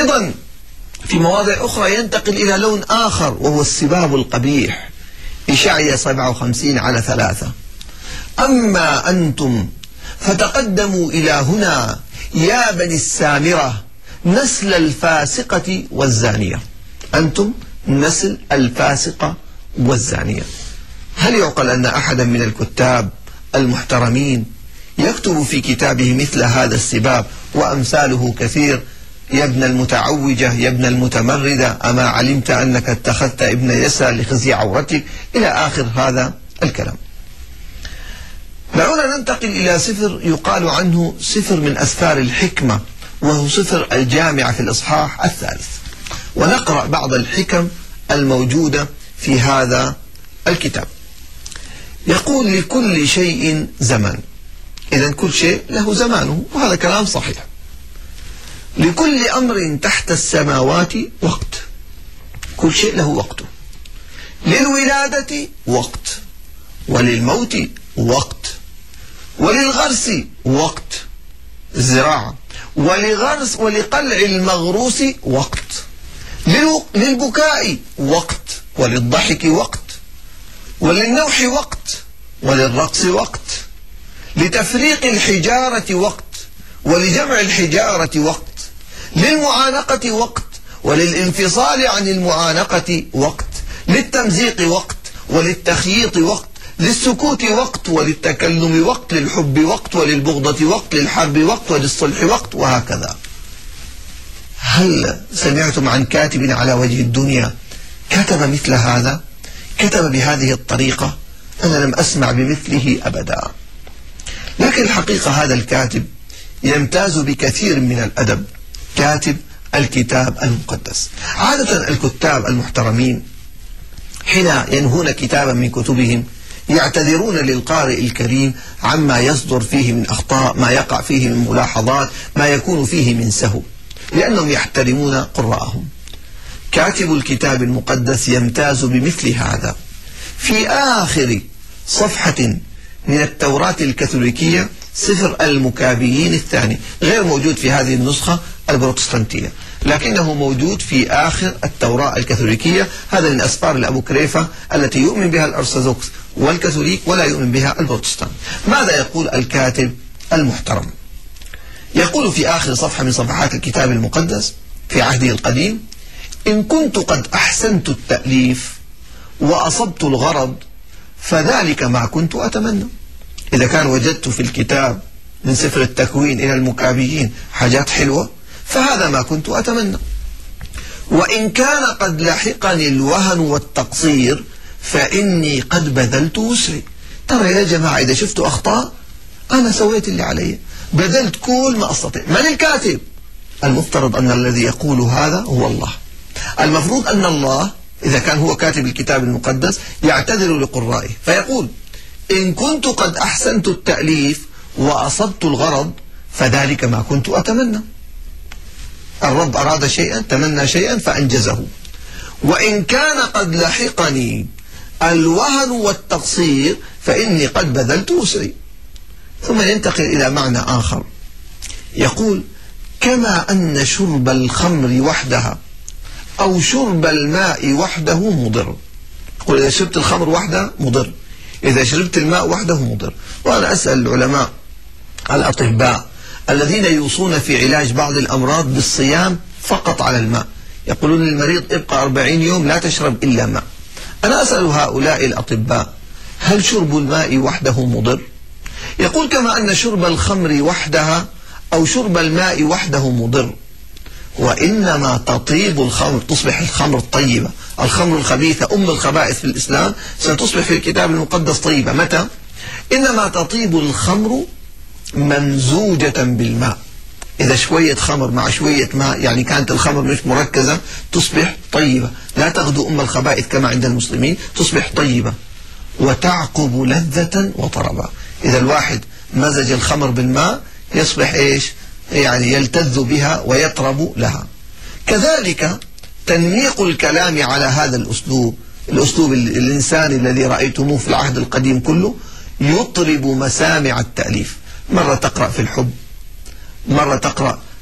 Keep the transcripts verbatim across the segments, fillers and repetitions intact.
أيضا في مواضع أخرى ينتقل إلى لون آخر وهو السباب القبيح. إشعياء سبعة وخمسين على ثلاثة: أما أنتم فتقدموا إلى هنا يا بني السامرة نسل الفاسقة والزانية. أنتم نسل الفاسقة والزانية. هل يعقل أن أحدا من الكتاب المحترمين يكتب في كتابه مثل هذا السباب وأمثاله كثير؟ يا ابن المتعوجة، يا ابن المتمردة، أما علمت أنك اتخذت ابن يسى لخزي عورتك، إلى آخر هذا الكلام. دعونا ننتقل إلى سفر يقال عنه سفر من أسفار الحكمة، وهو سفر الجامعة في الإصحاح الثالث، ونقرأ بعض الحكم الموجودة في هذا الكتاب. يقول: لكل شيء زمن. إذن كل شيء له زمانه، وهذا كلام صحيح. لكل أمر تحت السماوات وقت. كل شيء له وقته. للولادة وقت، وللموت وقت، وللغرس وقت الزراعة، ولغرس ولقلع المغروس وقت، للبكاء وقت، وللضحك وقت، وللنوح وقت، وللرقص وقت، لتفريق الحجارة وقت، ولجمع الحجارة وقت، للمعانقة وقت، وللانفصال عن المعانقة وقت، للتمزيق وقت، وللتخييط وقت، للسكوت وقت، وللتكلم وقت، للحب وقت، وللبغضة وقت، للحرب وقت، وللصلح وقت، وهكذا. هل سمعتم عن كاتب على وجه الدنيا كتب مثل هذا؟ كتب بهذه الطريقة؟ أنا لم أسمع بمثله أبدا. لكن الحقيقة هذا الكاتب يمتاز بكثير من الأدب، كاتب الكتاب المقدس. عادة الكتاب المحترمين حين ينهون كتابا من كتبهم يعتذرون للقارئ الكريم عما يصدر فيه من أخطاء، ما يقع فيه من ملاحظات، ما يكون فيه من سهو، لأنهم يحترمون قراءهم. كاتب الكتاب المقدس يمتاز بمثل هذا. في آخر صفحة من التوراة الكاثوليكية، سفر المكابيين الثاني، غير موجود في هذه النسخة البروتستانتية، لكنه موجود في آخر التوراة الكاثوليكية. هذا من أسفار الأبوكريفة التي يؤمن بها الأرثوذكس والكاثوليك ولا يؤمن بها البروتستان. ماذا يقول الكاتب المحترم؟ يقول في آخر صفحة من صفحات الكتاب المقدس في عهده القديم: إن كنت قد أحسنت التأليف وأصبت الغرض فذلك ما كنت أتمنى. إذا كان وجدت في الكتاب من سفر التكوين إلى المكابيين حاجات حلوة، فهذا ما كنت أتمنى. وإن كان قد لحقني الوهن والتقصير فإني قد بذلت وسعي. ترى يا جماعة، إذا شفت أخطاء أنا سويت اللي علي، بذلت كل ما أستطيع. من الكاتب؟ المفترض أن الذي يقول هذا هو الله. المفروض أن الله إذا كان هو كاتب الكتاب المقدس يعتذر لقرائه فيقول: إن كنت قد أحسنت التأليف وأصبت الغرض فذلك ما كنت أتمنى. الرب أراد شيئا، تمنى شيئا فأنجزه. وإن كان قد لحقني الوهن والتقصير فإني قد بذلت وسعي. ثم ينتقل إلى معنى آخر، يقول: كما أن شرب الخمر وحدها أو شرب الماء وحده مضر. يقول إذا شربت الخمر وحدها مضر، إذا شربت الماء وحده مضر. وأنا أسأل العلماء الأطباء الذين يوصون في علاج بعض الأمراض بالصيام فقط على الماء، يقولون للمريض ابقى أربعين يوم لا تشرب إلا ماء. أنا أسأل هؤلاء الأطباء: هل شرب الماء وحده مضر؟ يقول: كما أن شرب الخمر وحدها أو شرب الماء وحده مضر، وإنما تطيب الخمر، تصبح الخمر طيبة. الخمر الخبيثة أم الخبائث في الإسلام ستصبح في الكتاب المقدس طيبة. متى؟ إنما تطيب الخمر ممزوجة بالماء. إذا شوية خمر مع شوية ماء، يعني كانت الخمر مش مركزة، تصبح طيبة. لا تغدو أم الخبائث كما عند المسلمين، تصبح طيبة. وتعقب لذة وطربا. إذا الواحد مزج الخمر بالماء يصبح إيش؟ يعني يلتذ بها ويطرب لها. كذلك تنميق الكلام على هذا الأسلوب، الأسلوب الإنساني الذي رأيتموه في العهد القديم كله، يطرب مسامع التأليف. مرة تقرأ في الحب، مرة تقرأ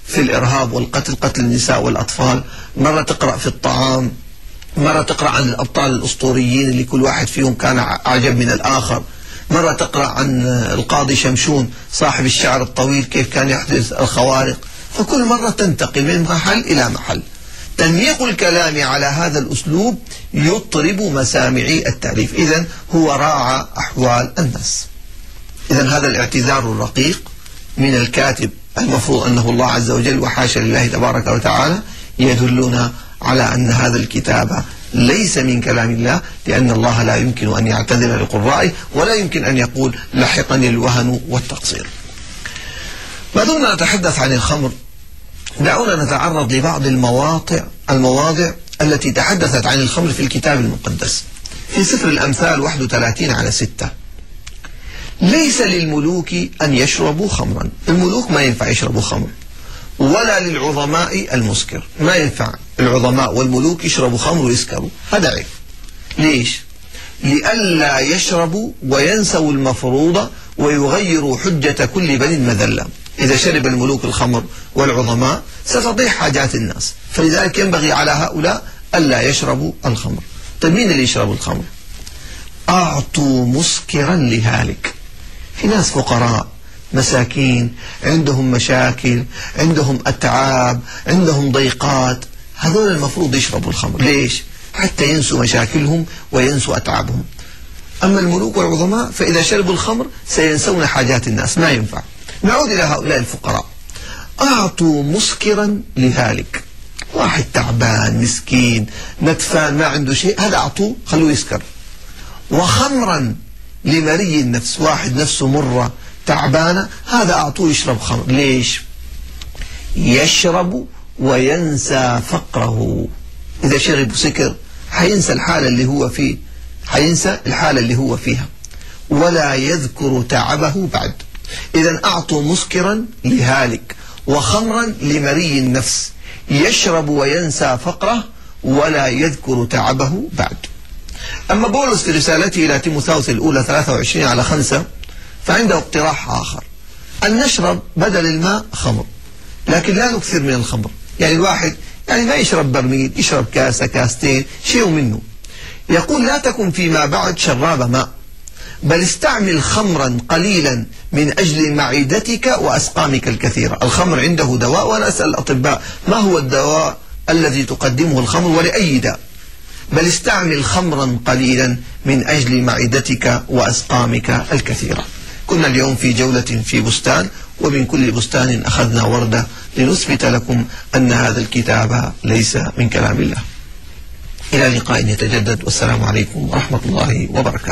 في الإرهاب والقتل، قتل النساء والأطفال، مرة تقرأ في الطعام، مرة تقرأ عن الأبطال الأسطوريين اللي كل واحد فيهم كان أعجب من الآخر، مرة تقرأ عن القاضي شمشون صاحب الشعر الطويل كيف كان يحدث الخوارق. فكل مرة تنتقل من محل إلى محل. تنميق الكلام على هذا الأسلوب يطرب مسامعي التأليف. إذن هو راعى أحوال الناس. إذن هذا الاعتذار الرقيق من الكاتب المفروض أنه الله عز وجل وحاشا لله تبارك وتعالى يدلنا على أن هذا الكتاب ليس من كلام الله، لأن الله لا يمكن أن يعتذر لقرائه ولا يمكن أن يقول لحقني الوهن والتقصير. ما دمنا نتحدث عن الخمر، دعونا نتعرض لبعض المواضع المواضع التي تحدثت عن الخمر في الكتاب المقدس. في سفر الأمثال واحد وثلاثين على ستة: ليس للملوك أن يشربوا خمرا. الملوك ما ينفع يشربوا خمر، ولا للعظماء المسكر. ما ينفع العظماء والملوك يشربوا خمر ويسكروا، هذا عيب. ليش؟ لئلا يشربوا وينسوا المفروض ويغيروا حجة كل بني المذلة. إذا شرب الملوك الخمر والعظماء ستضيع حاجات الناس، فلذلك ينبغي على هؤلاء ألا يشربوا الخمر. طيب مين اللي يشرب الخمر؟ أعطوا مسكرا لهالك. في ناس فقراء مساكين عندهم مشاكل، عندهم أتعاب، عندهم ضيقات، هذول المفروض يشربوا الخمر. ليش؟ حتى ينسوا مشاكلهم وينسوا أتعابهم. أما الملوك والعظماء فإذا شربوا الخمر سينسون حاجات الناس، ما ينفع. نعود إلى هؤلاء الفقراء. أعطوا مسكرا لهالك. واحد تعبان مسكين نتفان ما عنده شيء، هذا أعطوه خلوه يسكر. وخمرا لمري النفس. واحد نفسه مرة تعبانة، هذا أعطوه يشرب خمر. ليش؟ يشرب وينسى فقره. إذا شرب سكر حينسى الحالة اللي هو فيه، حينسى الحالة اللي هو فيها، ولا يذكر تعبه بعد. إذا أعطوا مسكرا لهالك وخمرا لمري النفس، يشرب وينسى فقره ولا يذكر تعبه بعد. أما بولس في رسالته إلى تيموثاوس الأولى ثلاثة وعشرين على خمسة فعنده اقتراح آخر، أن نشرب بدل الماء خمر، لكن لا نكثر من الخمر. يعني الواحد يعني ما يشرب برميل، يشرب كاسة كاستين شيء منه. يقول لا تكن فيما بعد شراب ماء، بل استعمل خمرا قليلا من أجل معدتك وأسقامك الكثيرة. الخمر عنده دواء، وأنا أسأل الأطباء ما هو الدواء الذي تقدمه الخمر ولأي داء؟ بل استعمل خمرا قليلا من أجل معدتك وأسقامك الكثيرة. كنا اليوم في جولة في بستان، ومن كل بستان أخذنا وردة لنثبت لكم أن هذا الكتاب ليس من كلام الله. إلى لقاء يتجدد، والسلام عليكم ورحمة الله وبركاته.